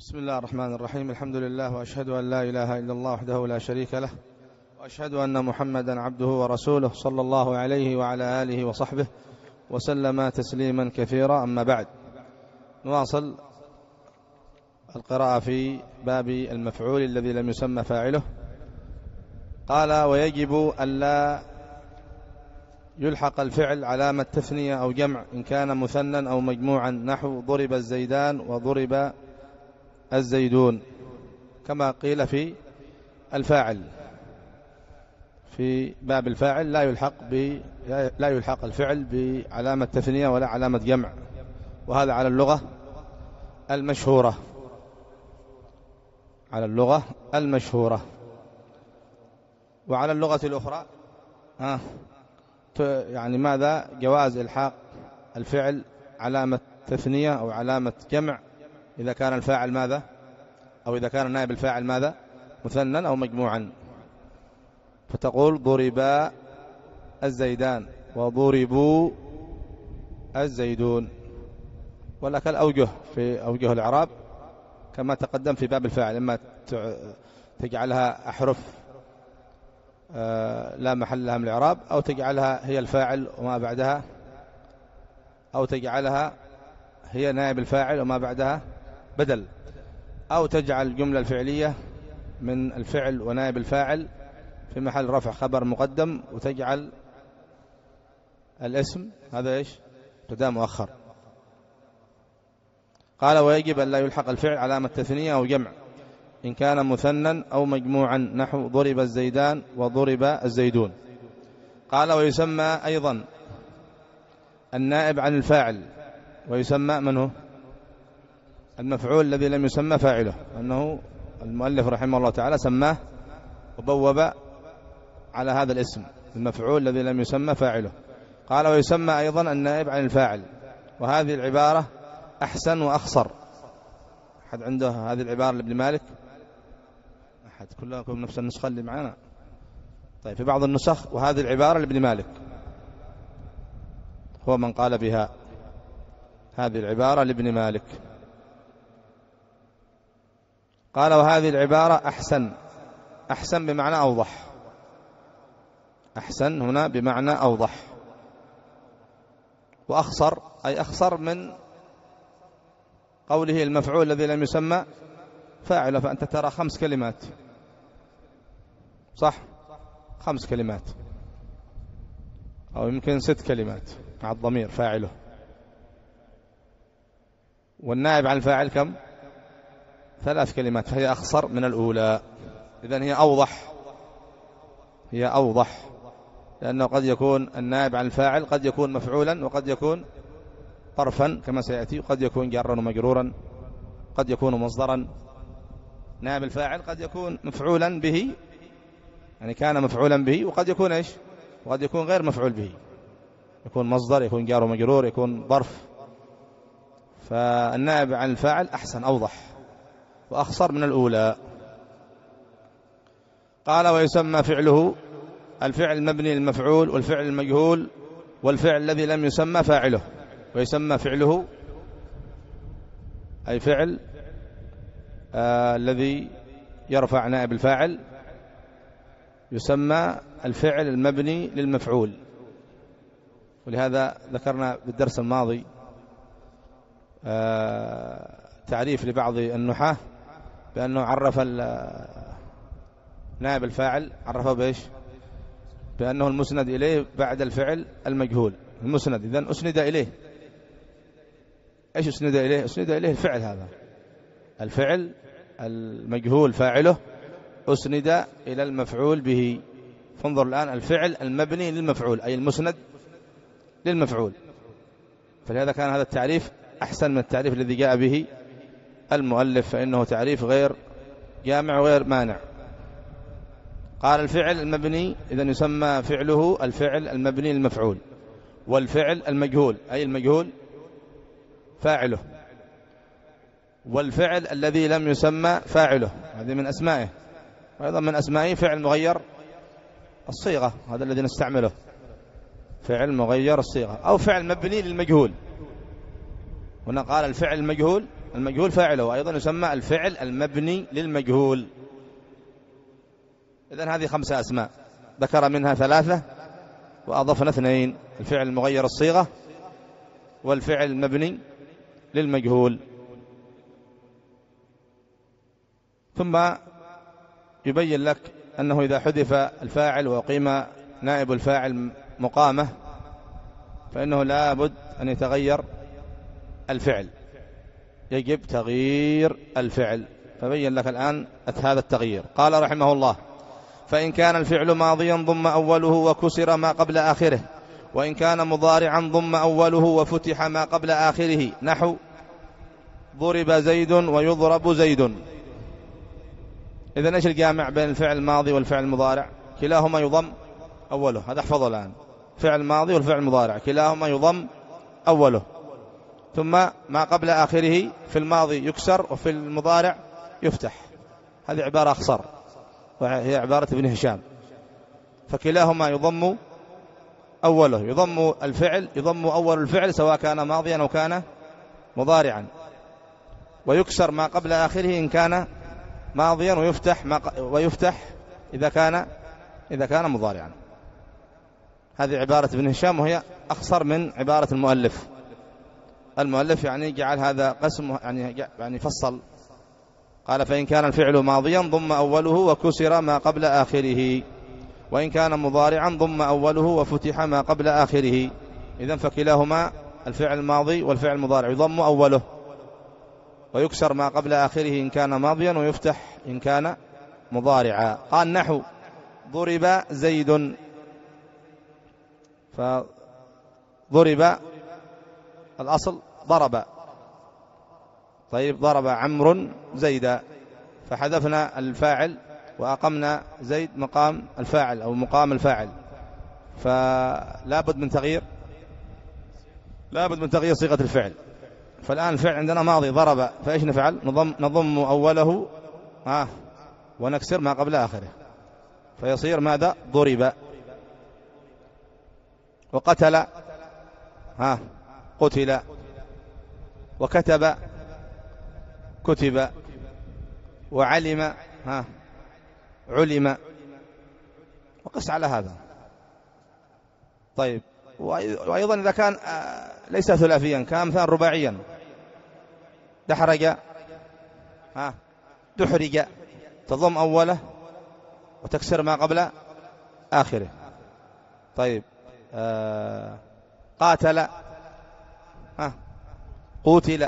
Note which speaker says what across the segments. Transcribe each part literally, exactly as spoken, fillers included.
Speaker 1: بسم الله الرحمن الرحيم. الحمد لله، وأشهد أن لا إله إلا الله وحده لا شريك له، وأشهد أن محمدا عبده ورسوله صلى الله عليه وعلى آله وصحبه وسلم تسليما كثيرا. أما بعد، نواصل القراءة في باب المفعول الذي لم يسمى فاعله. قال: ويجب ألا يلحق الفعل علامة تثنية أو جمع إن كان مثنى أو مجموعا، نحو ضرب الزيدان وضرب الزيدون، كما قيل في الفاعل. في باب الفاعل لا يلحق ب لا يلحق الفعل بعلامة تثنية ولا علامة جمع، وهذا على اللغة المشهورة على اللغة المشهورة وعلى اللغة الأخرى ها يعني ماذا؟ جواز إلحاق الفعل علامة تثنية أو علامة جمع إذا كان الفاعل ماذا؟ أو إذا كان نائب الفاعل ماذا؟ مثنى أو مجموعا. فتقول: ضربا الزيدان وضربوا الزيدون. ولك الأوجه في أوجه الإعراب كما تقدم في باب الفاعل، إما تجعلها أحرف لا محل لها من الإعراب، أو تجعلها هي الفاعل وما بعدها، أو تجعلها هي نائب الفاعل وما بعدها بدل، أو تجعل الجملة الفعلية من الفعل ونائب الفاعل في محل رفع خبر مقدم، وتجعل الاسم هذا إيش؟ مبتدأ مؤخر. قال: ويجب أن لا يلحق الفعل علامة تثنية أو جمع إن كان مثنى أو مجموعا، نحو ضرب الزيدان وضرب الزيدون. قال: ويسمى أيضا النائب عن الفاعل، ويسمى من هو؟ المفعول الذي لم يسمى فاعله، أنه المؤلف رحمه الله تعالى سماه وبوب على هذا الاسم، المفعول الذي لم يسمى فاعله. قال: ويسمى أيضا النائب عن الفاعل. وهذه العبارة أحسن وأخصر. أحد عنده هذه العبارة لابن مالك؟ أحد؟ كلكم نفس النسخة اللي معنا؟ طيب، في بعض النسخ وهذه العبارة لابن مالك، هو من قال بها. هذه العبارة لابن مالك. قال: وهذه العبارة أحسن. أحسن بمعنى أوضح. أحسن هنا بمعنى أوضح. وأخصر أي أخصر من قوله المفعول الذي لم يسمى فاعله. فأنت ترى خمس كلمات، صح؟ خمس كلمات أو يمكن ست كلمات مع الضمير فاعله. والنائب عن الفاعل كم؟ ثلاث كلمات، فهي أخصر من الأولى. إذن هي أوضح هي أوضح لأنه قد يكون النائب عن الفاعل قد يكون مفعولا، وقد يكون طرفا كما سيأتي، وقد يكون جارا ومجرورا، قد يكون مصدرا. نائب الفاعل قد يكون مفعولا به، يعني كان مفعولا به، وقد يكون إيش؟ وقد يكون غير مفعول به، يكون مصدر، يكون جار ومجرور، يكون ظرف. فالنائب عن الفاعل أحسن أوضح وأخصر من الأولى. قال: ويسمى فعله الفعل المبني للمفعول والفعل المجهول والفعل الذي لم يسمى فاعله. ويسمى فعله أي فعل آه الذي يرفع نائب الفاعل، يسمى الفعل المبني للمفعول. ولهذا ذكرنا بالدرس الماضي آه تعريف لبعض النحاة بأنه عرف نائب الفاعل، عرفه بإيش؟ بأنه المسند إليه بعد الفعل المجهول. المسند إذن أسند إليه. إيش أسند إليه؟ أسند إليه الفعل، هذا الفعل المجهول فاعله أسند إلى المفعول به. فانظر الآن، الفعل المبني للمفعول أي المسند للمفعول. فلهذا كان هذا التعريف أحسن من التعريف الذي جاء به المؤلف، فإنه تعريف غير جامع وغير مانع. قال: الفعل المبني إذن يسمى فعله الفعل المبني للمفعول، والفعل المجهول أي المجهول فاعله، والفعل الذي لم يسمى فاعله، هذه من أسمائه. وأيضا من أسمائه فعل مغير الصيغة، هذا الذي نستعمله، فعل مغير الصيغة، أو فعل مبني للمجهول. هنا قال الفعل المجهول المجهول فاعله، وأيضا يسمى الفعل المبني للمجهول. إذن هذه خمسة أسماء ذكر منها ثلاثة وأضفنا اثنين: الفعل المغير الصيغة، والفعل المبني للمجهول. ثم يبين لك أنه إذا حذف الفاعل وقيم نائب الفاعل مقامة فإنه لا بد أن يتغير الفعل، يجب تغيير الفعل. فبين لك الآن هذا التغيير. قال رحمه الله: فإن كان الفعل ماضيا ضم أوله وكسر ما قبل آخره، وإن كان مضارعا ضم أوله وفتح ما قبل آخره، نحو ضرب زيد ويضرب زيد. إذن إيش الجامع بين الفعل الماضي والفعل المضارع؟ كلاهما يضم أوله. هذا احفظه الآن: فعل ماضي والفعل المضارع كلاهما يضم أوله، ثم ما قبل آخره في الماضي يكسر وفي المضارع يفتح. هذه عبارة أخصر وهي عبارة ابن هشام. فكلاهما يضم أوله، يضم الفعل يضم أول الفعل سواء كان ماضيا أو كان مضارعا، ويكسر ما قبل آخره إن كان ماضيا، ويفتح ما ق... ويفتح إذا كان إذا كان مضارعا. هذه عبارة ابن هشام وهي أخصر من عبارة المؤلف. المؤلف يعني جعل هذا قسم، يعني يعني فصل. قال: فإن كان الفعل ماضيا ضم أوله وكسر ما قبل آخره، وإن كان مضارعا ضم أوله وفتح ما قبل آخره. إذن فكلاهما الفعل الماضي والفعل المضارع يضم أوله ويكسر ما قبل آخره إن كان ماضيا، ويفتح إن كان مضارعا. قال: نحو ضرب زيد. فضرب الأصل ضرب، طيب ضرب عمرو زيدا، فحذفنا الفاعل وأقمنا زيد مقام الفاعل أو مقام الفاعل، فلا بد من تغيير لا بد من تغيير صيغة الفعل. فالآن الفعل عندنا ماضي ضرب، فإيش نفعل؟ نضم, نضم أوله ها ونكسر ما قبل آخره، فيصير ماذا؟ ضرب. وقتل ها قتل، وكتب كتب، وعلم ها علم. وقس على هذا. طيب، وأيضا إذا كان ليس ثلاثيا كان مثلا رباعيا: دحرج ها دحرج، تضم أوله وتكسر ما قبل آخره. طيب، آه قاتل ها قوتل.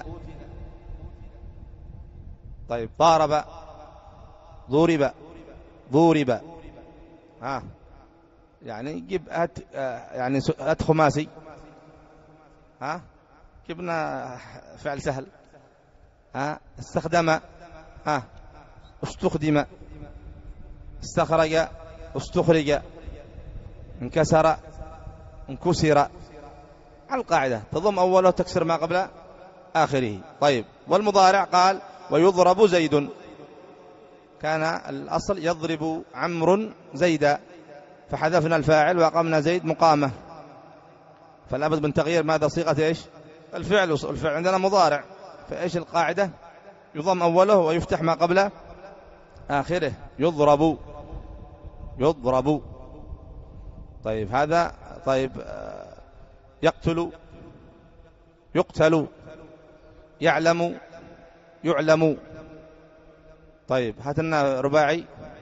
Speaker 1: طيب، ضارب ضورب ضورب. ها يعني جيب هات يعني هات خماسي. ها جبنا فعل سهل. ها استخدم ها استخدم، استخرج استخرج، انكسر انكسر. على القاعدة تضم أوله وتكسر ما قبل آخره. طيب، والمضارع قال: ويضرب زيد. كان الأصل يضرب عمرو زيدا، فحذفنا الفاعل وأقمنا زيد مقامة، فلا بد من تغيير ماذا؟ صيغة إيش؟ الفعل. الفعل عندنا مضارع، فإيش القاعدة؟ يضم أوله ويفتح ما قبل آخره. يضرب يضرب. طيب هذا. طيب، يقتل يقتل، يعلم يعلم. طيب، هات لنا رباعي: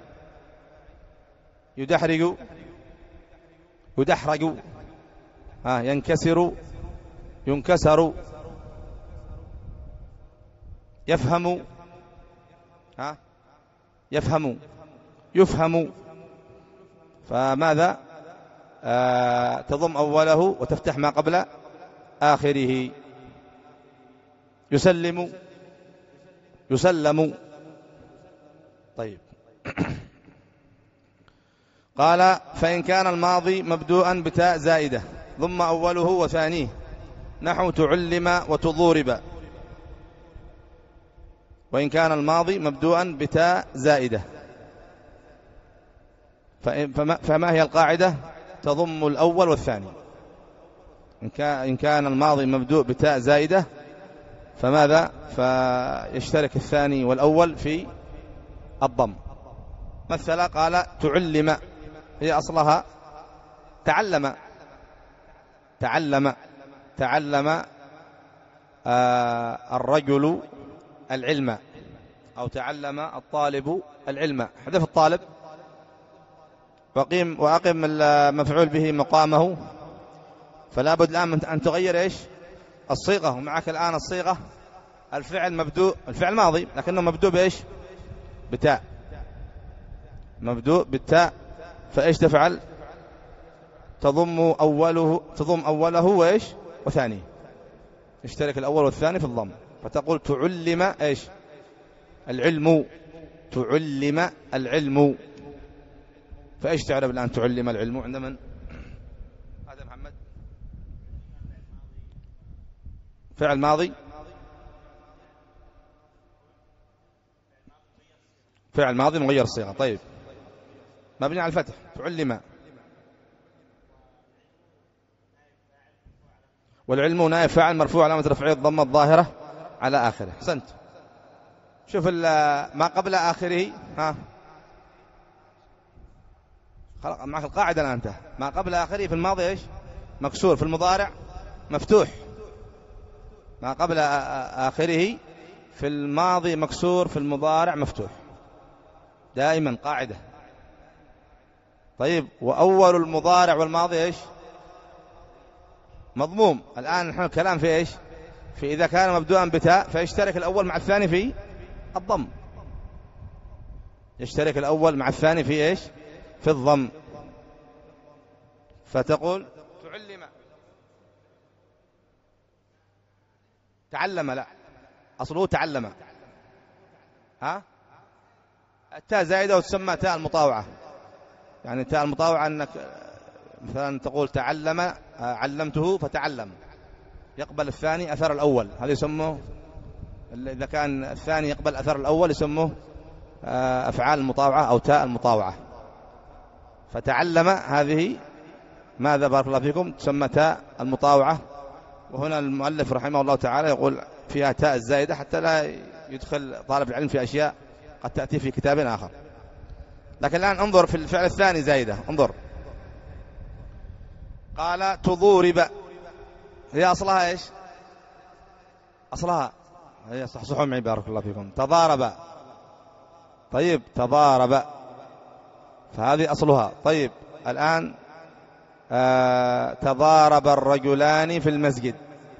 Speaker 1: يدحرج يدحرج، ها ينكسر ينكسر، يفهم ها يفهم يفهم. فماذا؟ آه تضم أوله وتفتح ما قبل آخره. يسلم يسلم. طيب. قال: فإن كان الماضي مبدوءا بتاء زائدة ضم أوله وثانيه، نحو تعلم وتضورب. وإن كان الماضي مبدوءا بتاء زائدة، فما هي القاعدة؟ تضم الأول والثاني. إن كان الماضي مبدوء بتاء زائدة فماذا؟ فيشترك الثاني والأول في الضم. مثل قال تعلم، هي أصلها تعلم. تعلم تعلم آه الرجل العلم، أو تعلم الطالب العلم. حذف الطالب وقيم وأقم المفعول به مقامه، فلا بد الآن أن تغير إيش؟ الصيغة. ومعك الآن الصيغة الفعل مبدوء، الفعل ماضي لكنه مبدوء بإيش؟ بتاء، مبدوء بالتاء. فإيش تفعل؟ تضم أوله تضم أوله وإيش؟ وثانيه. يشترك الأول والثاني في الضم، فتقول تعلم إيش؟ العلم. تعلم العلم. فإيش تعرف الآن تعلم العلم عند من؟ هذا محمد. فعل ماضي، فعل ماضي مغير الصيغة. طيب مبني على الفتح. تعلم، والعلم نائب فاعل مرفوع علامة رفعه الضمة الظاهرة على آخره. أحسنت. شوف ما قبل آخره. ها خلق معك القاعدة الآن. انت ما قبل آخره في الماضي إيش؟ مكسور، في المضارع مفتوح. ما قبل آخره في الماضي مكسور، في المضارع مفتوح دائما، قاعدة. طيب وأول المضارع والماضي إيش؟ مضموم. الآن نحن الكلام في إيش؟ في إذا كان مبدوءا بتاء فيشترك الأول مع الثاني في الضم. يشترك الأول مع الثاني في إيش؟ في الضم. فتقول تعلم، تعلم، لا أصله تعلم. ها التاء زائدة وتسمى تاء المطاوعة. يعني تاء المطاوعة أنك مثلا تقول تعلم، علمته فتعلم، يقبل الثاني أثر الأول، هذا يسموه إذا كان الثاني يقبل أثر الأول يسموه أفعال المطاوعة أو تاء المطاوعة. فتعلم هذه ماذا بارك الله فيكم؟ تسمى تاء المطاوعة. وهنا المؤلف رحمه الله تعالى يقول فيها تاء الزائدة حتى لا يدخل طالب العلم في أشياء قد تأتي في كتاب آخر. لكن الآن انظر في الفعل الثاني زائدة. انظر قال تضورب، هي أصلها إيش؟ أصلها هي صحصحوا معي بارك الله فيكم. تضارب. طيب تضارب، فهذه أصلها. طيب الآن آه تضارب الرجلان في المسجد.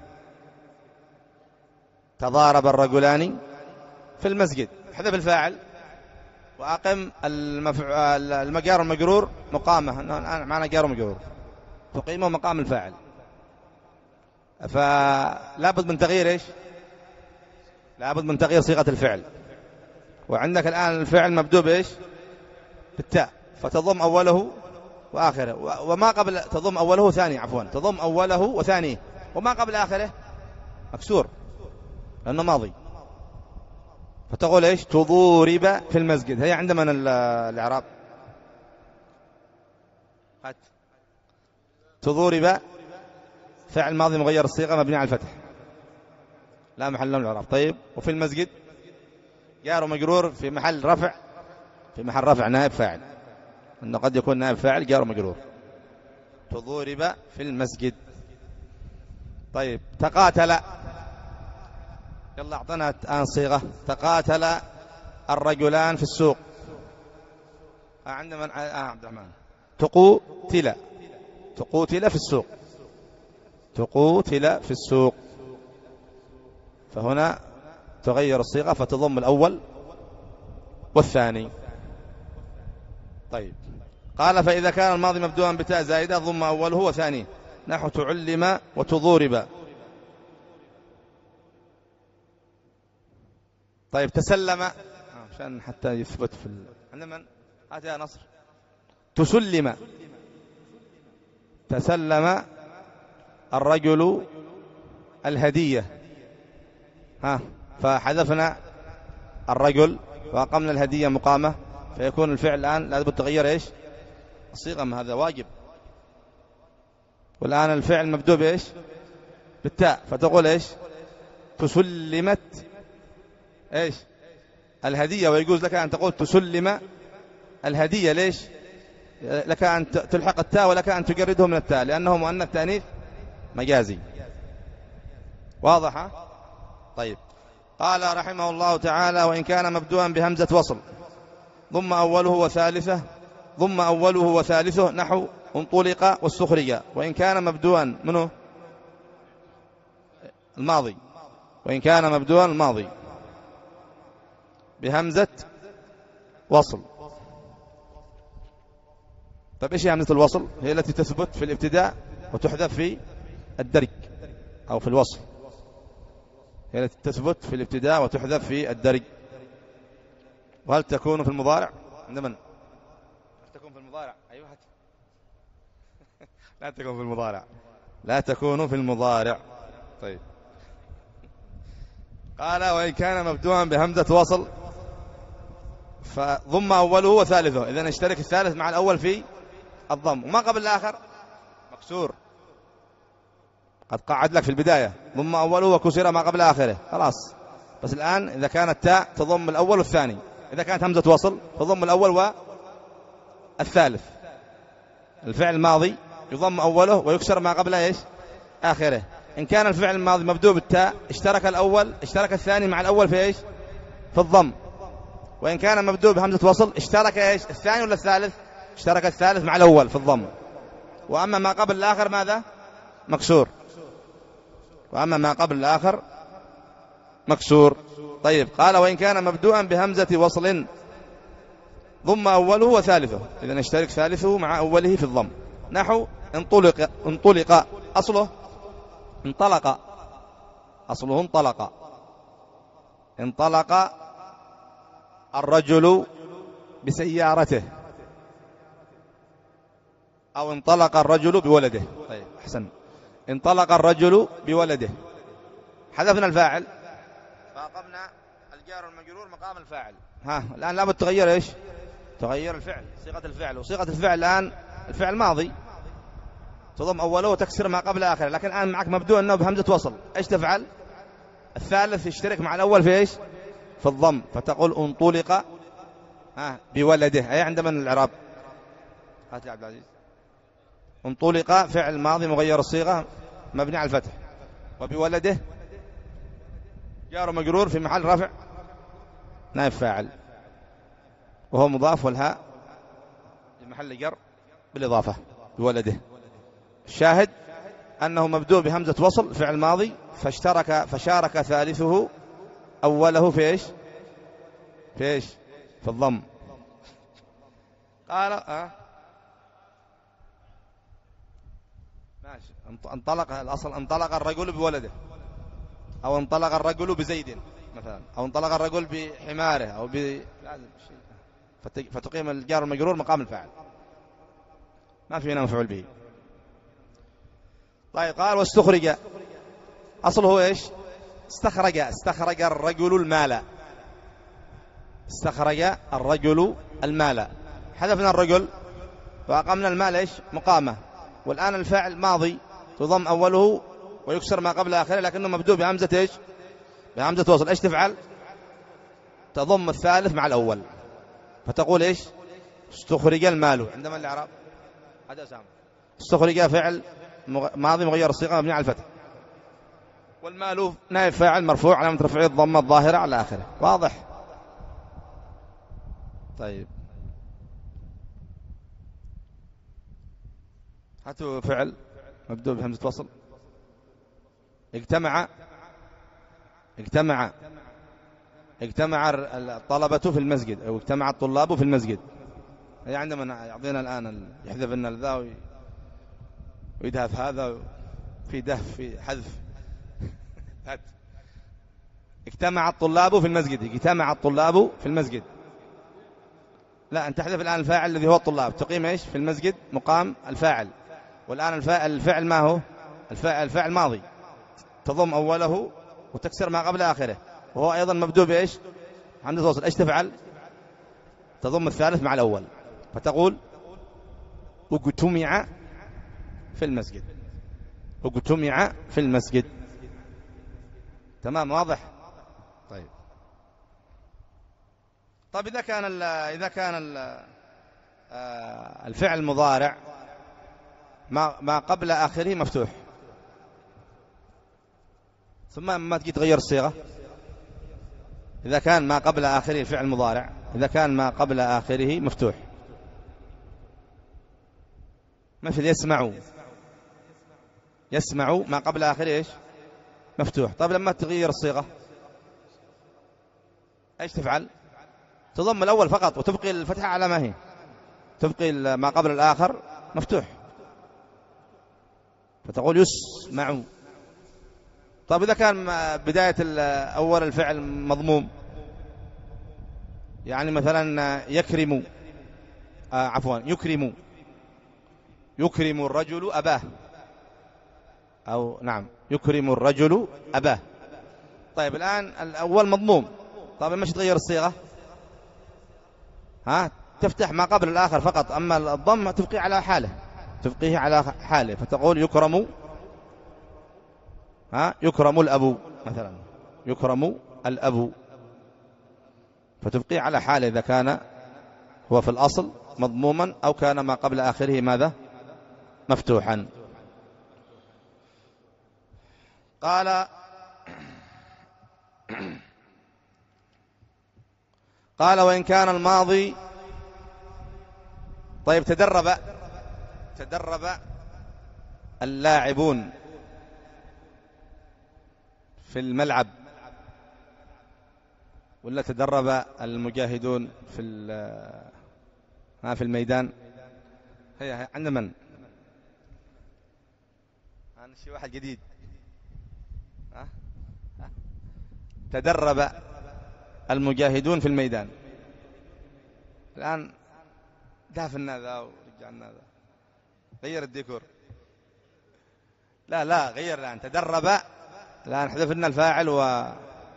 Speaker 1: تضارب الرجلان في المسجد. حذف الفاعل وأقم المفعول المجار المجرور مقامه. الآن معنا جار ومجرور تقيمه مقام الفاعل، فلا بد من تغيير إيش؟ لا بد من تغيير صيغة الفعل. وعندك الآن الفعل مبدوء بإيش؟ بالتاء، فتضم أوله وآخره. وما قبل تضم أوله ثاني عفوا تضم أوله وثانيه، وما قبل آخره مكسور لأنه ماضي. فتقول إيش؟ تضورب في المسجد. هي عند من الإعراب؟ تضورب فعل ماضي مغير الصيغة مبني على الفتح لا محل له من الإعراب. طيب وفي المسجد جار ومجرور في محل رفع، في محل رفع نائب فاعل، أنه قد يكون نائب فاعل جار ومجرور. تضورب في المسجد. طيب تقاتل، يلا أعطنا الآن صيغة. تقاتل الرجلان في السوق. عندما آه عبد الرحمن تقوتل، تقوتل في السوق، تقوتل في السوق. فهنا تغير الصيغة فتضم الأول والثاني. طيب قال فإذا كان الماضي مبدوءا بتاء زائدة ضم أوله وثانيه، نحو تعلم وتضورب. طيب تسلم عشان حتى يثبت في ال... عند من؟ هات يا نصر. تسلم، تسلم الرجل الهدية. ها فحذفنا الرجل وأقمنا الهدية مقامة، فيكون الفعل الآن لازم تغير إيش؟ الصيغة، ما هذا واجب. والآن الفعل مبدوء بإيش؟ بالتاء، فتقول إيش؟ تسلمت إيش الهدية، ويجوز لك أن تقول تسلم الهدية. ليش؟ لك أن تلحق التاء ولك أن تجرده من التاء، لأنه مؤنث تأنيث مجازي. واضح؟ طيب. قال رحمه الله تعالى: وإن كان مبدوءا بهمزة وصل ضم أوله وثالثه ضم أوله وثالثه نحو انطلق واستخرج. وإن كان مبدوءا منه الماضي وإن كان مبدوءا الماضي بهمزة وصل. طيب إيش هي همزة الوصل؟ هي التي تثبت في الابتداء وتحذف في الدرج أو في الوصل. هي التي تثبت في الابتداء وتحذف في الدرج. وهل تكون في المضارع؟ عند من؟ تكون في المضارع. أيوة. لا تكون في المضارع لا تكون في المضارع. طيب. قال: وإن كان مبدوءا بهمزة وصل فضم أوله وثالثه، إذن اشترك الثالث مع الأول في الضم، وما قبل الآخر مكسور. قد قعد لك في البداية ضم أوله وكسر ما قبل آخره، خلاص. بس الآن إذا كانت تاء تضم الأول والثاني، إذا كانت همزة وصل تضم الأول والثالث. الفعل الماضي يضم أوله ويكسر ما قبل إيش آخره. إن كان الفعل الماضي مبدوء بالتاء اشترك الأول اشترك الثاني مع الأول في إيش في الضم. وإن كان مبدوء بهمزة وصل اشترك إيش الثاني ولا الثالث؟ اشترك الثالث مع الأول في الضم. وأما ما قبل الآخر ماذا؟ مكسور. وأما ما قبل الآخر مكسور. طيب. قال: وإن كان مبدوءا بهمزة وصل ضم أوله وثالثه، إذن اشترك ثالثه مع أوله في الضم. نحو انطلق انطلق أصله انطلق أصله انطلق انطلق الرجل بسيارته، أو انطلق الرجل بولده. طيب أحسن. انطلق الرجل بولده، حذفنا الفاعل فأقمنا الجار والمجرور مقام الفاعل. ها الآن لابد تغير إيش؟ تغير الفعل، صيغة الفعل. وصيغة الفعل الآن الفعل ماضي تضم أوله وتكسر ما قبل آخره، لكن الآن معك مبدوء أنه بهمزة وصل. إيش تفعل؟ الثالث يشترك مع الأول في إيش في الضم، فتقول انطلق ها بولده. أي عند من الإعراب؟ هات يا عبد العزيز. انطلق فعل ماضي مغير الصيغة مبني على الفتح، وبولده جار مجرور في محل رفع نائب فاعل، وهو مضاف، والهاء في محل جر بالإضافة بولده. الشاهد أنه مبدوء بهمزة وصل فعل ماضي، فاشترك فشارك ثالثه أوله في إيش في إيش في الضم. قال أه ماشي. انطلق الأصل انطلق الرجل بولده، أو انطلق الرجل بزيد مثلا، أو انطلق الرجل بحماره، أو ب فتقيم الجار المجرور مقام الفاعل، ما في هنا مفعول به. طيب. قال: واستخرج أصله إيش استخرج استخرج الرجل المال استخرج الرجل المال حذفنا الرجل وأقمنا المال إيش مقامه. والآن الفاعل ماضي تضم أوله ويكسر ما قبل آخره، لكنه مبدوء بهمزة إيش بهمزة وصل. إيش تفعل؟ تضم الثالث مع الأول، فتقول إيش استخرج المال. عندما الإعراب هذا سامع. استخرج فعل ماضي مغير الصيغة مبني على الفتح، والمال نائب فاعل مرفوع علامة رفعه الضمة الظاهرة على آخره. واضح؟ طيب. هاتوا فعل مبدوء بهمزة وصل. اجتمع اجتمع اجتمع الطلبة في المسجد، أو اجتمع الطلاب في المسجد. هي عندما يعطينا الآن يحذف لنا ذا ويدهف هذا، في دهف في حذف. اجتمع الطلاب في المسجد، اجتمع الطلاب في المسجد. لا، أنت تحذف الآن الفاعل الذي هو الطلاب، تقيم إيش في المسجد مقام الفاعل. والآن الفاعل, الفعل ما هو الفاعل, الفاعل ماضي تضم أوله وتكسر ما قبل آخره، وهو أيضا مبدوء بإيش همزة وصل. إيش تفعل؟ تضم الثالث مع الأول، فتقول اجتمع في المسجد اجتمع في المسجد. تمام واضح. طيب طيب إذا كان ال إذا كان ال الفعل المضارع ما ما قبل آخره مفتوح، ثم ما تجي تغير الصيغة. إذا كان ما قبل آخره الفعل المضارع، إذا كان ما قبل آخره مفتوح، مثل يسمع، يسمع ما قبل آخره إيش؟ مفتوح. طيب لما تغير الصيغة إيش تفعل؟ تضم الأول فقط وتبقي الفتحة على ما هي، تبقي ما قبل الآخر مفتوح، فتقول يسمع. طيب إذا كان بداية أول الفعل مضموم، يعني مثلا يكرم، آه عفوا يكرم، يكرم الرجل أباه، أو نعم يكرم الرجل أباه. طيب الآن الأول مضموم، طيب لما تغير الصيغة ها تفتح ما قبل الآخر فقط، أما الضم تبقي على حاله، تبقيه على حاله، فتقول يكرم، ها يكرم الأب مثلا، يكرم الأب، فتبقي على حاله إذا كان هو في الأصل مضموما أو كان ما قبل آخره ماذا؟ مفتوحا. قال قال وإن كان الماضي، طيب تدرب، تدرب اللاعبون في الملعب، ولا تدرب المجاهدون في ها في الميدان؟ هي عند من؟ أنا شيء واحد جديد. ها؟ تدرب المجاهدون في الميدان. الآن دافنا ذا ورجعنا ذا، غير الديكور. لا لا غير الآن، تدرب، الآن حذفنا الفاعل و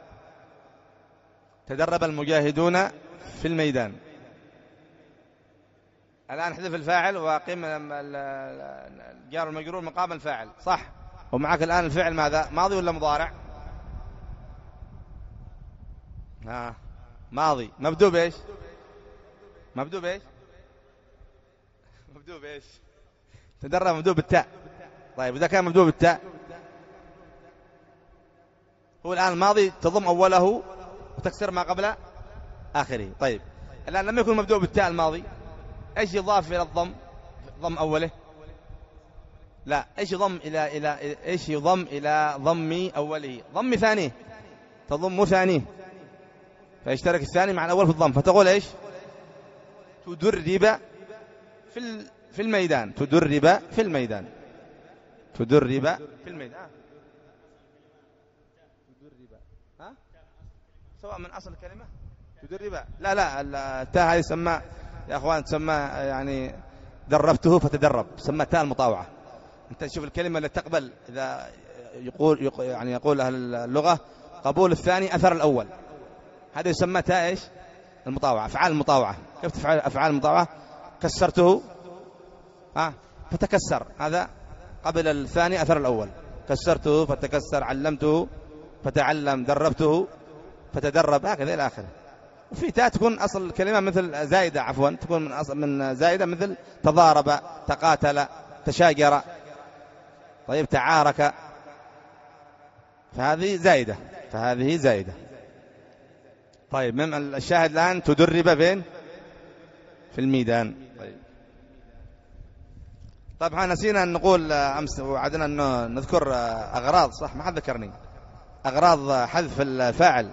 Speaker 1: تدرب المجاهدون في الميدان. الآن حذف الفاعل وقيم الجار المجرور مقام الفاعل، صح؟ ومعك الآن الفعل ماذا؟ ماضي ولا مضارع؟ ها ماضي، مبدوء بإيش؟ مبدوء بإيش؟ مبدوء بإيش؟ تدرب مبدوء بالتاء. طيب إذا كان مبدوء بالتاء، هو الآن الماضي تضم أوله وتكسر ما قبل آخره. طيب الآن لما يكون مبدوء بالتاء الماضي، إيش يضاف إلى الضم؟ ضم أوله؟ لا، إيش يضم إلى إلى إيش يضم إلى ضم أوله؟ ضم ثانيه، تضم ثانيه، فيشترك الثاني مع الأول في الضم، فتقول إيش؟ تدرب في في الميدان، تدرب في الميدان، تدرب في الميدان. تدرب ها سواء من أصل الكلمة تدرب، لا لا التاء هذه تسمى يا أخوان، تسمى يعني دربته فتدرب، تسمى تاء المطاوعة. أنت تشوف الكلمة اللي تقبل، إذا يقول يعني يقول أهل اللغة قبول الثاني أثر الأول، هذا يسمى تاء إيش؟ المطاوعة، أفعال المطاوعة. كيف تفعل أفعال المطاوعة؟ كسرته ها فتكسر، هذا قبل الثاني أثر الأول، كسرته فتكسر، علمته فتعلم، دربته فتدرب، هكذا إلى آخره. وفي تاء تكون أصل الكلمة مثل زائدة، عفوا تكون من أصل من زائدة، مثل تضارب، تقاتل، تشاجر، طيب تعارك، فهذه زائدة، فهذه زائدة. طيب من الشاهد الآن تدرب بين في الميدان. طيب طبعا نسينا أن نقول أمس وعدنا أن نذكر أغراض، صح؟ ما حد ذكرني أغراض حذف الفاعل.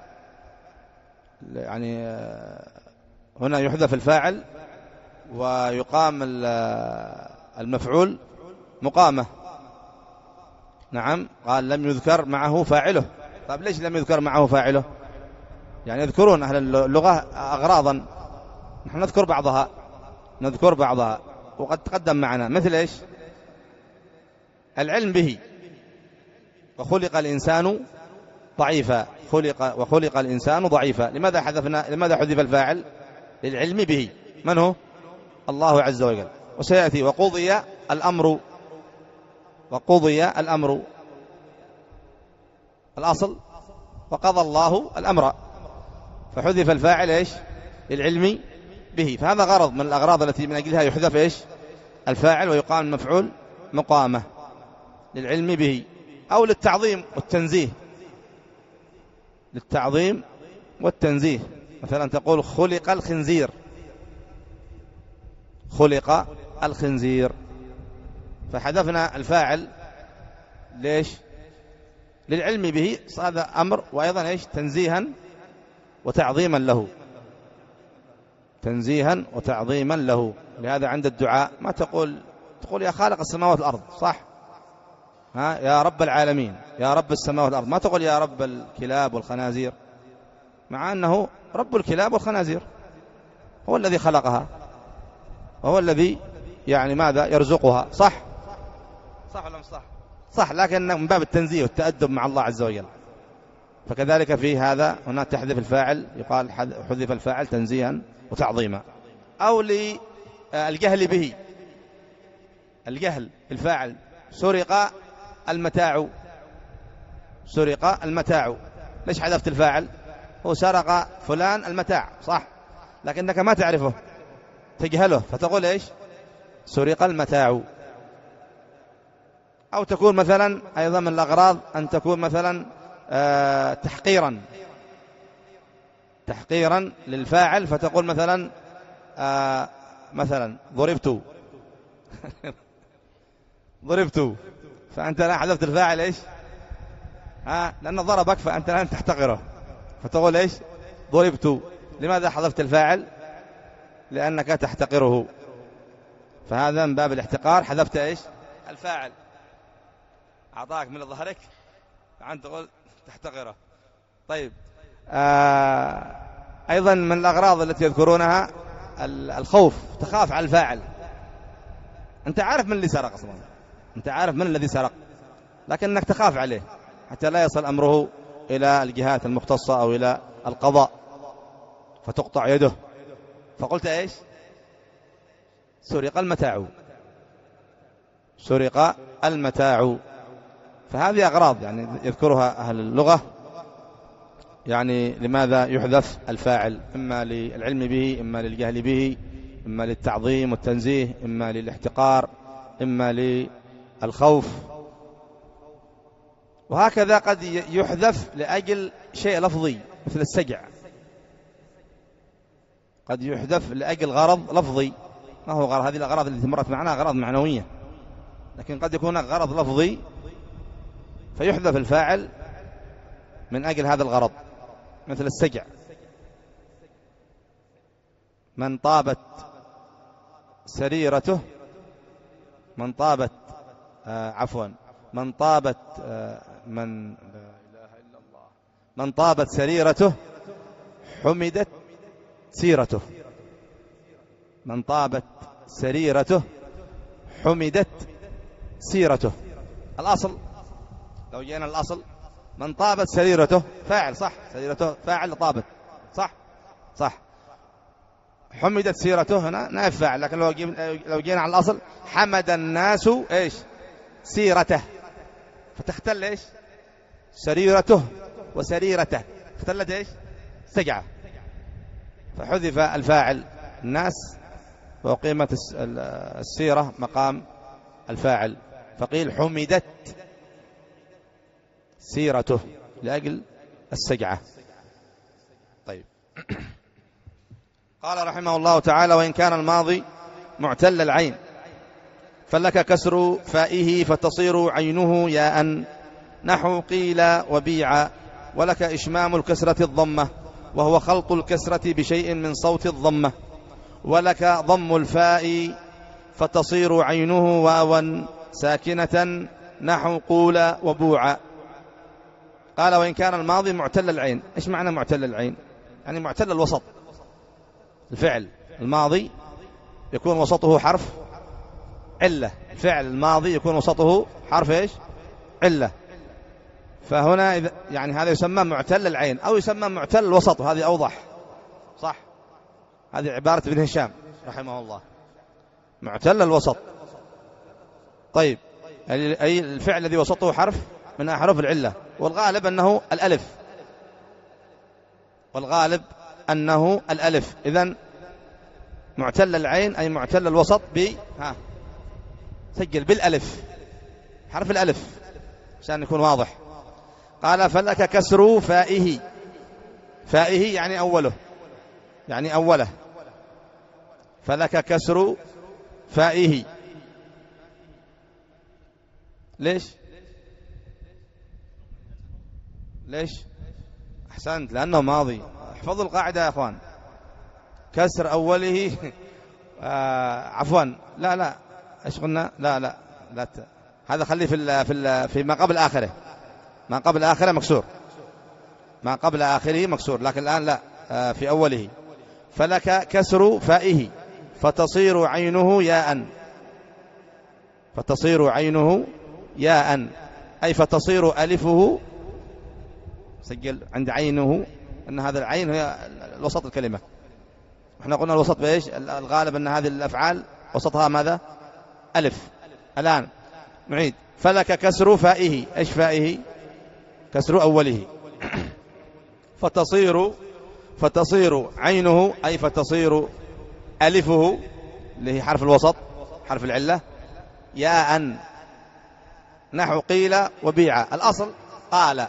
Speaker 1: يعني هنا يحذف الفاعل ويقام المفعول مقامة. نعم، قال لم يذكر معه فاعله. طيب ليش لم يذكر معه فاعله؟ يعني يذكرون أهل اللغة أغراضا، نحن نذكر بعضها، نذكر بعضها وقد تقدم معنا، مثل إيش؟ العلم به، وخلق الإنسان ضعيفا، خلق وخلق الإنسان ضعيفا. لماذا حذفنا؟ لماذا حذف الفاعل؟ للعلم به، من هو؟ الله عز وجل. وسيأتي وقضي الأمر، وقضي الأمر. الأصل وقضى الله الأمر، فحذف الفاعل إيش للعلم به. فهذا غرض من الأغراض التي من أجلها يحذف إيش الفاعل ويقام المفعول مقامه، للعلم به أو للتعظيم والتنزيه. للتعظيم والتنزيه، مثلا تقول خلق الخنزير، خلق الخنزير، فحذفنا الفاعل ليش للعلم به، هذا أمر، وأيضا إيش تنزيها وتعظيما له، تنزيها وتعظيما له. لهذا عند الدعاء ما تقول تقول يا خالق السماوات والأرض، صح؟ ها يا رب العالمين، يا رب السماوات والأرض، ما تقول يا رب الكلاب والخنازير، مع أنه رب الكلاب والخنازير هو الذي خلقها وهو الذي يعني ماذا يرزقها، صح؟ صح ولا مش صح؟ صح، لكن من باب التنزيه والتأدب مع الله عز وجل. فكذلك في هذا هنا تحذف الفاعل، يقال حذف الفاعل تنزيها وتعظيما. أو للجهل به، الجهل الفاعل، سرق المتاع، سرق المتاع، ليش حذفت الفاعل؟ هو سرق فلان المتاع، صح، لكنك ما تعرفه تجهله فتقول إيش سرق المتاع. أو تكون مثلا أيضا من الأغراض أن تكون مثلا آه تحقيرا، تحقيرا للفاعل، فتقول مثلا آه مثلا ضربت ضربت، فأنت لا حذفت الفاعل إيش ها لأنه ضربك، فأنت الآن تحتقره فتقول إيش ضربت. لماذا حذفت الفاعل؟ لأنك تحتقره، فهذا من باب الاحتقار، حذفت إيش الفاعل. أعطاك من ظهرك فأنت تقول تحتقره. طيب آه أيضا من الأغراض التي يذكرونها الخوف، تخاف على الفاعل، أنت عارف من اللي سرق أصلا، أنت عارف من الذي سرق، لكنك تخاف عليه حتى لا يصل أمره إلى الجهات المختصة أو إلى القضاء فتقطع يده، فقلت إيش سرق المتاع، سرق المتاع. فهذه أغراض يعني يذكرها أهل اللغة، يعني لماذا يحذف الفاعل، إما للعلم به، إما للجهل به، إما للتعظيم والتنزيه، إما للاحتقار، إما للخوف. وهكذا قد يحذف لأجل شيء لفظي مثل السجع، قد يحذف لأجل غرض لفظي، ما هو غرض، هذه الأغراض التي مرت معنا أغراض معنوية، لكن قد يكون غرض لفظي فيحذف الفاعل من أجل هذا الغرض، مثل السجع، من طابت سريرته، من طابت آه عفوا من طابت آه من لا إله إلا الله من طابت سريرته حمدت سيرته، من طابت سريرته حمدت سيرته. الأصل لو جينا الأصل من طابت سريرته فاعل، صح، سريرته فاعل طابت، صح صح، حمدت سيرته هنا نائب فاعل، لكن لو لو جينا على الأصل حمد الناس إيش سيرته، فتختل إيش سريرته وسريرته، اختلت إيش سجعة، فحذف الفاعل الناس وقيمة السيرة مقام الفاعل، فقيل حمدت سيرته لأجل السجعة. طيب قال رحمه الله تعالى: وإن كان الماضي معتل العين فلك كسر فائه فتصير عينه ياء، نحو قيل وبيع، ولك إشمام الكسرة الضمة وهو خلط الكسرة بشيء من صوت الضمة، ولك ضم الفاء فتصير عينه واوا ساكنة، نحو قول وبوع. قال: وإن كان الماضي معتل العين. إيش معنى معتل العين؟ يعني معتل الوسط، الفعل الماضي يكون وسطه حرف علة، الفعل الماضي يكون وسطه حرف إيش علة، فهنا يعني هذا يسمى معتل العين أو يسمى معتل الوسط، وهذه أوضح، صح، هذه عبارة ابن هشام رحمه الله، معتل الوسط. طيب أي الفعل الذي وسطه حرف من أحرف العلة والغالب أنه الألف، والغالب أنه الألف. إذن معتل العين أي معتل الوسط ب ها سجل بالألف، حرف الألف عشان يكون واضح. قال فلك كسر فائه، فائه يعني أوله، يعني أوله، فلك كسر فائه. ليش ليش أحسنت، لأنه ماضي. احفظوا القاعدة يا أخوان، كسر أوله آه عفوا لا لا ايش قلنا، لا لا لا ت... هذا خليه في ال في ال في ما قبل آخره، ما قبل آخره مكسور، ما قبل آخره مكسور، لكن الآن لا، آه في أوله. فلك كسر فائه فتصير عينه ياء، فتصير عينه ياء أي فتصير ألفه، سجل عند عينه أن هذا العين هي وسط الكلمة. احنا قلنا الوسط بإيش؟ الغالب أن هذه الأفعال وسطها ماذا؟ ألف. الآن نعيد، فلك كسر فائه، إيش فائه؟ كسر أوله. فتصير فتصير عينه أي فتصير ألفه اللي هي حرف الوسط حرف العلة ياء، نحو قيل وبيع. الأصل قال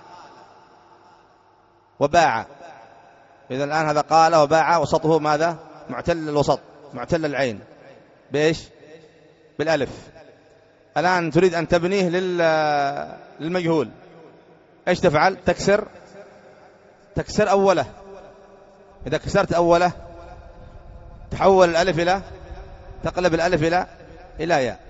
Speaker 1: وباع، إذا الآن هذا قال وباع وسطه ماذا؟ معتل الوسط، معتل العين بإيش؟ بالألف. الآن تريد أن تبنيه للمجهول، إيش تفعل؟ تكسر تكسر أوله. إذا كسرت أوله تحول الألف إلى، تقلب الألف إلى إلى ياء.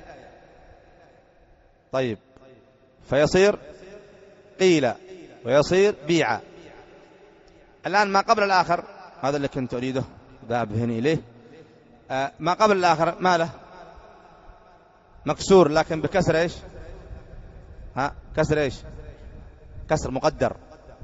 Speaker 1: طيب، فيصير قيل ويصير بيع. الآن ما قبل الآخر هذا اللي كنت أريده ذهب هنا إليه، آه ما قبل الآخر ما له؟ مكسور لكن بكسر إيش؟ ها كسر إيش؟ كسر مقدر.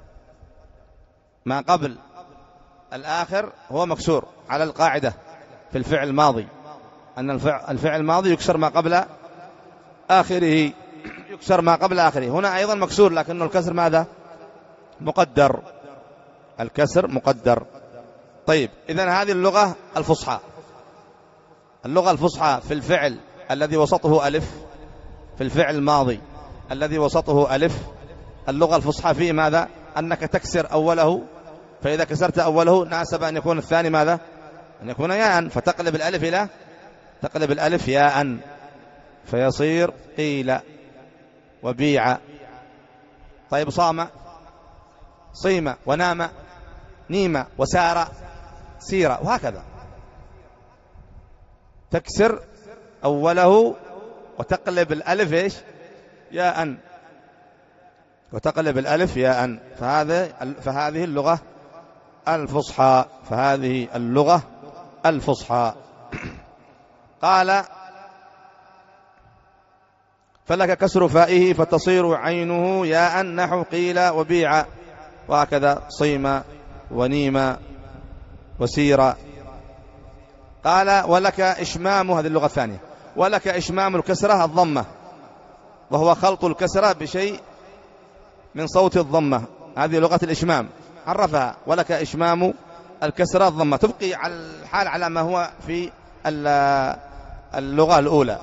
Speaker 1: ما قبل الآخر هو مكسور على القاعدة في الفعل الماضي أن الفعل, الفعل الماضي يكسر ما قبل آخره، يكسر ما قبل آخره. هنا أيضا مكسور لكنه الكسر ماذا؟ مقدر، الكسر مقدر. طيب، إذن هذه اللغة الفصحى، اللغة الفصحى في الفعل الذي وسطه ألف، في الفعل الماضي الذي وسطه ألف، اللغة الفصحى فيه ماذا؟ أنك تكسر أوله، فإذا كسرت أوله ناسب أن يكون الثاني ماذا؟ أن يكون ياء، فتقلب الألف إلى، تقلب الألف ياء، فيصير قيل وبيع. طيب، صام صيم ونام نيم وسار سير، وهكذا تكسر أوله وتقلب الألف إيش؟ ياء، وتقلب الألف ياء. فهذا فهذه اللغة الفصحى، فهذه اللغة الفصحى. قال فلك كسر فائه فتصير عينه ياء، نحو قيل وبيع، وهكذا صيم ونيم وسير. قال ولك إشمام، هذه اللغة الثانية، ولك إشمام الكسرة الضمة، وهو خلط الكسرة بشيء من صوت الضمة، هذه لغة الإشمام عرفها. ولك إشمام الكسرة الضمة، تبقي على الحال على ما هو في اللغة الأولى.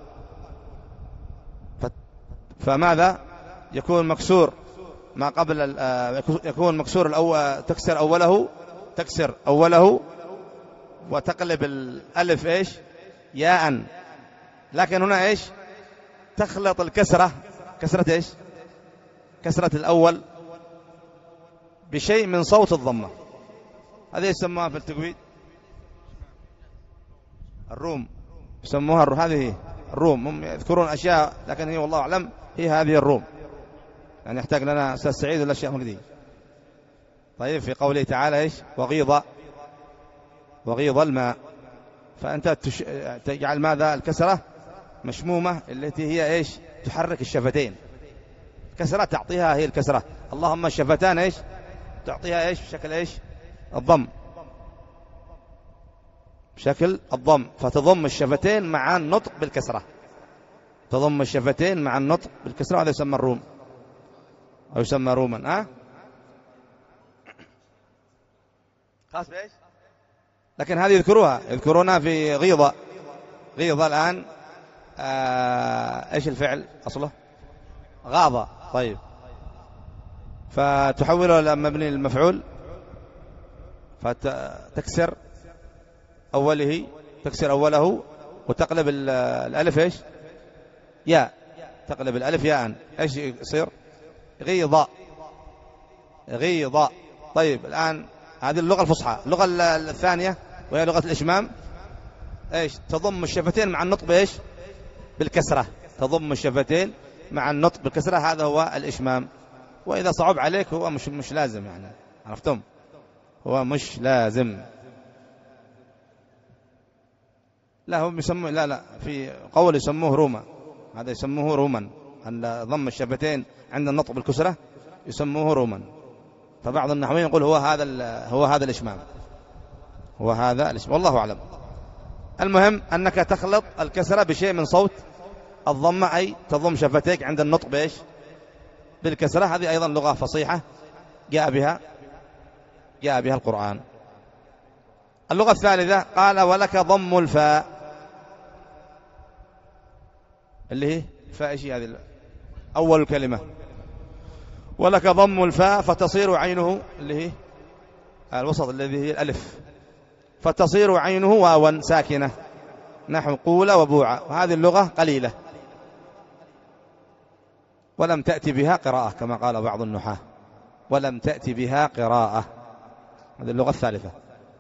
Speaker 1: فماذا يكون مكسور ما قبل، يكون مكسور الأول، تكسر أوله، تكسر أوله وتقلب الألف إيش؟ ياء. لكن هنا إيش؟ تخلط الكسرة، كسرة إيش؟ كسرة الأول بشيء من صوت الضمة، هذه يسموها في التجويد الروم، يسموها الروم. هذه الروم، هم يذكرون أشياء لكن هي والله أعلم هي هذه الروم، يعني يحتاج لنا أستاذ سعيد والأشياء هذه. طيب، في قوله تعالى إيش؟ وغيض وغيض الماء، فأنت تش... تجعل ماذا؟ الكسرة مشمومة التي هي إيش؟ تحرك الشفتين، كسرة تعطيها هي الكسرة، اللهم الشفتان إيش؟ تعطيها إيش؟ بشكل إيش؟ الضم، بشكل الضم، فتضم الشفتين مع النطق بالكسرة، تضم الشفتين مع النطق بالكسرة، هذا يسمى الروم. أو يسمى روما. ها خاص بإيش؟ لكن هذه يذكروها يذكرونها في غيضة. غيضة الآن آه إيش الفعل أصله؟ غاضة. طيب فتحوله إلى مبني المفعول فتكسر أوله تكسر أوله وتقلب الألف إيش؟ ياء. تقلب الألف ياء إيش يصير؟ غيضة. غيضة. طيب الآن هذه اللغة الفصحى. اللغة الثانية وهي لغة الإشمام إيش؟ تضم الشفتين مع النطق بإيش؟ بالكسرة. تضم الشفتين مع النطق بالكسرة. هذا هو الإشمام. وإذا صعب عليك هو مش مش لازم يعني. عرفتم؟ هو مش لازم. لا هم يسموه لا لا في قول يسموه روما. هذا يسموه روما. أن ضم الشفتين عند النطق بالكسرة يسموه روما. فبعض النحويين يقول هو هذا هو هذا الإشمام. هو هذا الإشمام والله أعلم. المهم أنك تخلط الكسرة بشيء من صوت الضمة أي تضم شفتيك عند النطق بإيش؟ بالكسرة. هذه أيضا لغة فصيحة جاء بها جاء بها القرآن. اللغة الثالثة قال ولك ضم الفاء اللي هي فاء شيء هذه أول الكلمة. ولك ضم الفاء فتصير عينه اللي هي الوسط الذي هي الألف فتصير عينه واوا ساكنة نحو قول وبوع. وهذه اللغة قليلة ولم تأتي بها قراءة كما قال بعض النحاة. ولم تأتي بها قراءة. هذه اللغة الثالثة.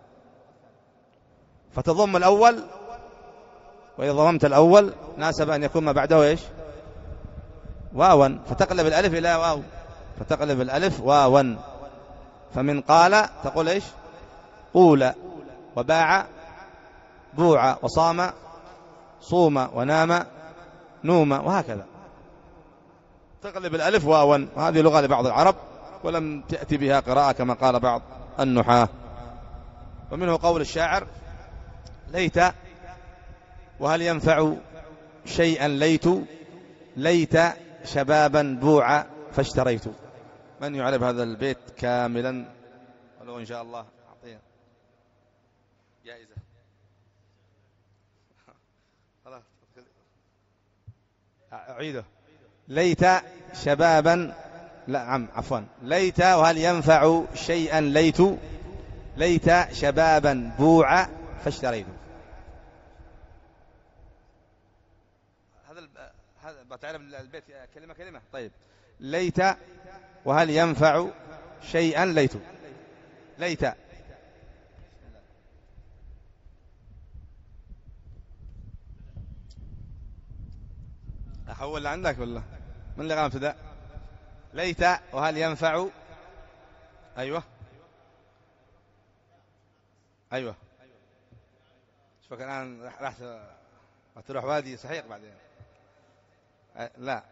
Speaker 1: فتضم الأول وإذا ضممت الأول ناسب أن يكون ما بعده إيش؟ واوا فتقلب الألف إلى واو. فتقلب الألف واوا. فمن قال تقول إيش؟ قول. وباع بوع. وصام صوم. ونام نوم. وهكذا تقلب الألف واوا. وهذه لغة لبعض العرب ولم تأتي بها قراءة كما قال بعض النحاة. ومنه قول الشاعر ليت وهل ينفع شيئا ليت ليت شبابا بوع فاشتريت. من يعرف هذا البيت كاملا ولو إن شاء الله أعطيه جائزة. خلاص أعيده. ليت شبابا لا عم عفوا ليت وهل ينفع شيئا ليت ليت شبابا بوع فاشتريت. هذا هذا بتعرف البيت كلمة كلمة. طيب ليت وهل ينفع شيئا ليت ليت أحول عندك ولا من اللي قام ابتداء؟ ليت وهل ينفع. أيوة أيوة شوفك الآن راح راح تروح وادي صحيح بعدين. أه لا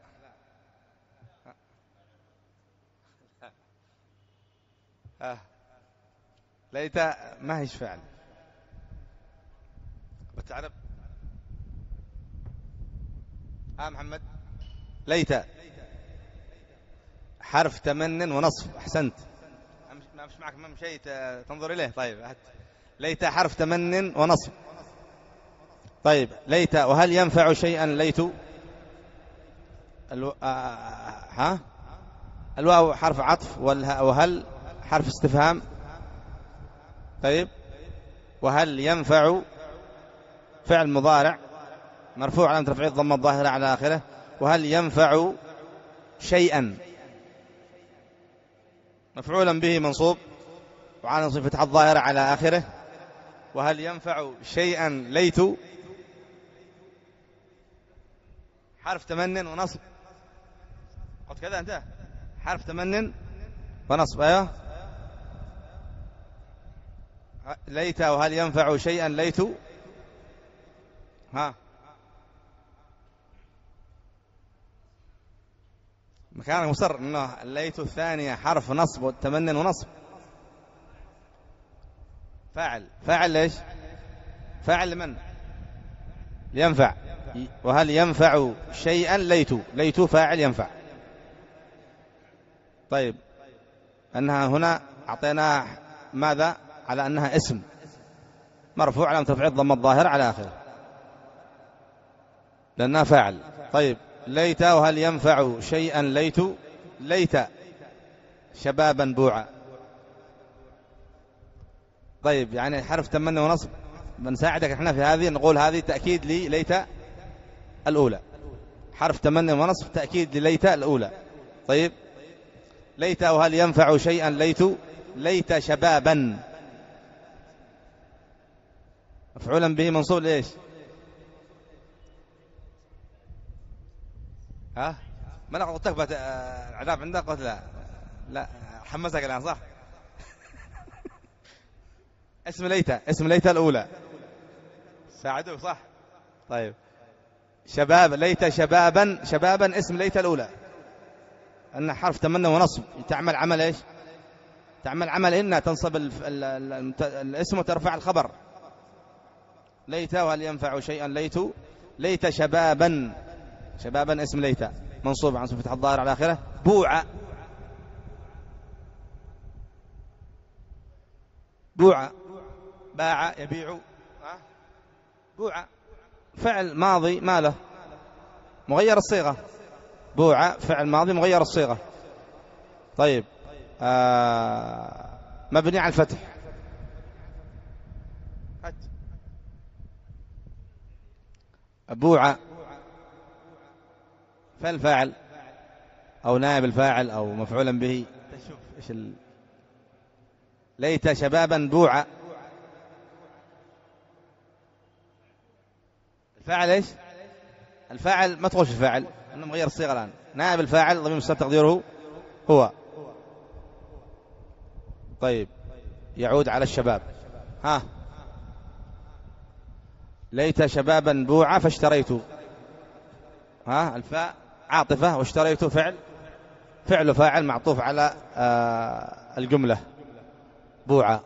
Speaker 1: أه. ليت ما هيش فعل بتعرف. ها محمد ليت حرف تمن ونصف. أحسنت. ما مش معك ما شيء تنظر إليه. طيب ليت حرف تمن ونصف. طيب ليت وهل ينفع شيئا ليت الو... آه... ها الواو حرف عطف وهل حرف استفهام. طيب وهل ينفع فعل مضارع مرفوع علامة رفعه الضمة الظاهرة على آخره. وهل ينفع شيئا مفعولا به منصوب وعلى صفة الظاهرة على آخره. وهل ينفع شيئا ليت حرف تمن ونصب. قلت كذا انت حرف تمن ونصب. ايوه ليت وهل ينفع شيئا ليت. ها مكان مصر انه ليت الثانية حرف نصب وتمن ونصب. فاعل فاعل ليش؟ فاعل لمن؟ ينفع. وهل ينفع شيئا ليت ليت فاعل ينفع. طيب أنها هنا أعطيناها ماذا؟ على أنها اسم مرفوع على ترفيع الضم الظاهر على آخره لأنها فاعل. طيب ليت وهل ينفع شيئا ليت؟ ليت شبابا بوعا. طيب يعني حرف تمني ونصب بنساعدك احنا في هذه، نقول هذه تأكيد لي ليت الأولى، حرف تمني ونصب تأكيد لليت الأولى. طيب ليت وهل ينفع شيئا ليت؟ ليت شبابا مفعولا به منصوب ليش؟ ها ما انا قلت لك العذاب عندك، قلت لا لا حمسك الان صح. اسم ليت، اسم ليت الاولى ساعدوك صح. طيب شباب، ليت شبابا، شبابا اسم ليت الاولى ان حرف تمنى ونصب تعمل عمل ايش؟ تعمل عمل انها تنصب الاسم وترفع الخبر. ليت وهل ينفع شيئا ليت؟ ليت شبابا، شبابا اسم ليت منصوب عن فتح الظاهر على آخره. بوع، بوع باع يبيع، بوع فعل ماضي ما له مغير الصيغة، بوع فعل ماضي مغير الصيغة. طيب آه مبني على الفتح. بوع فالفاعل أو نائب الفاعل أو مفعولا به. شوف إيش ال... ليت شبابا بوعا، الفاعل إيش؟ الفاعل ما تغش الفاعل أنه مغير الصيغة الآن. نائب الفاعل ضمير مستتر تقديره هو. طيب يعود على الشباب. ها ليت شبابا بوعا فاشتريت، ها الفاء عاطفة واشتريت فعل، فعل فاعل معطوف على آه الجملة بوعا.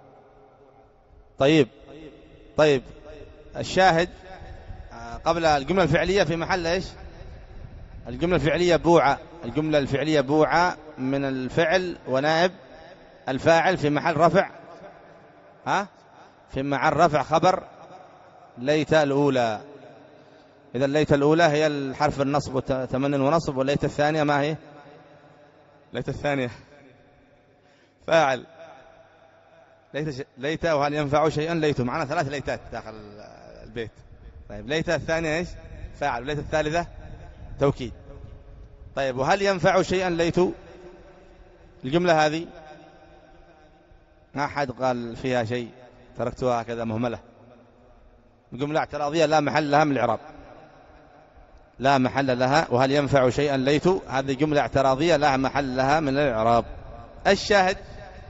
Speaker 1: طيب طيب الشاهد آه قبل الجملة الفعلية في محل ايش؟ الجملة الفعلية بوعا، الجملة الفعلية بوعا من الفعل ونائب الفاعل في محل رفع، ها في محل رفع خبر ليت الأولى. إذا ليت الأولى هي الحرف النصب وتمنن ونصب، وليت الثانية ما هي؟ ليت الثانية فاعل. ليت ش... ليت وهل ينفع شيئا ليت، معنا ثلاث ليتات داخل البيت. طيب ليت الثانية ايش؟ فاعل. وليت الثالثة توكيد. طيب وهل ينفع شيئا ليت؟ الجملة هذه ما أحد قال فيها شيء، تركتها كذا مهملة. جملة اعتراضية لا محل لها من الإعراب، لا محل لها. وهل ينفع شيئا ليت هذه جملة اعتراضية لا محل لها من الإعراب. الشاهد،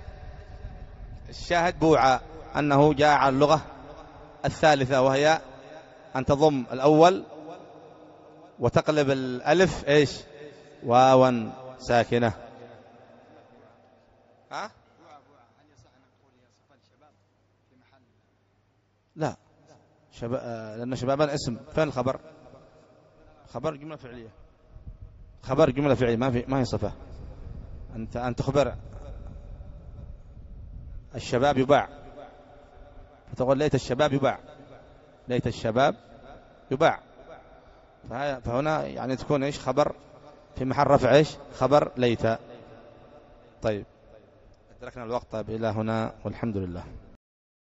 Speaker 1: الشاهد بوعا أنه جاء على اللغة الثالثة وهي أن تضم الأول وتقلب الألف إيش؟ واوا ساكنة. ها؟ لا شباب، لأن شبابا اسم. فين الخبر؟ خبر جملة فعلية، خبر جملة فعلية ما في ما هي صفة. أنت أن تخبر الشباب يباع فتقول ليت الشباب يباع، ليت الشباب يباع. فهنا يعني تكون إيش؟ خبر في محل رفع إيش؟ خبر ليت. طيب أدركنا الوقت. طيب إلى هنا والحمد لله.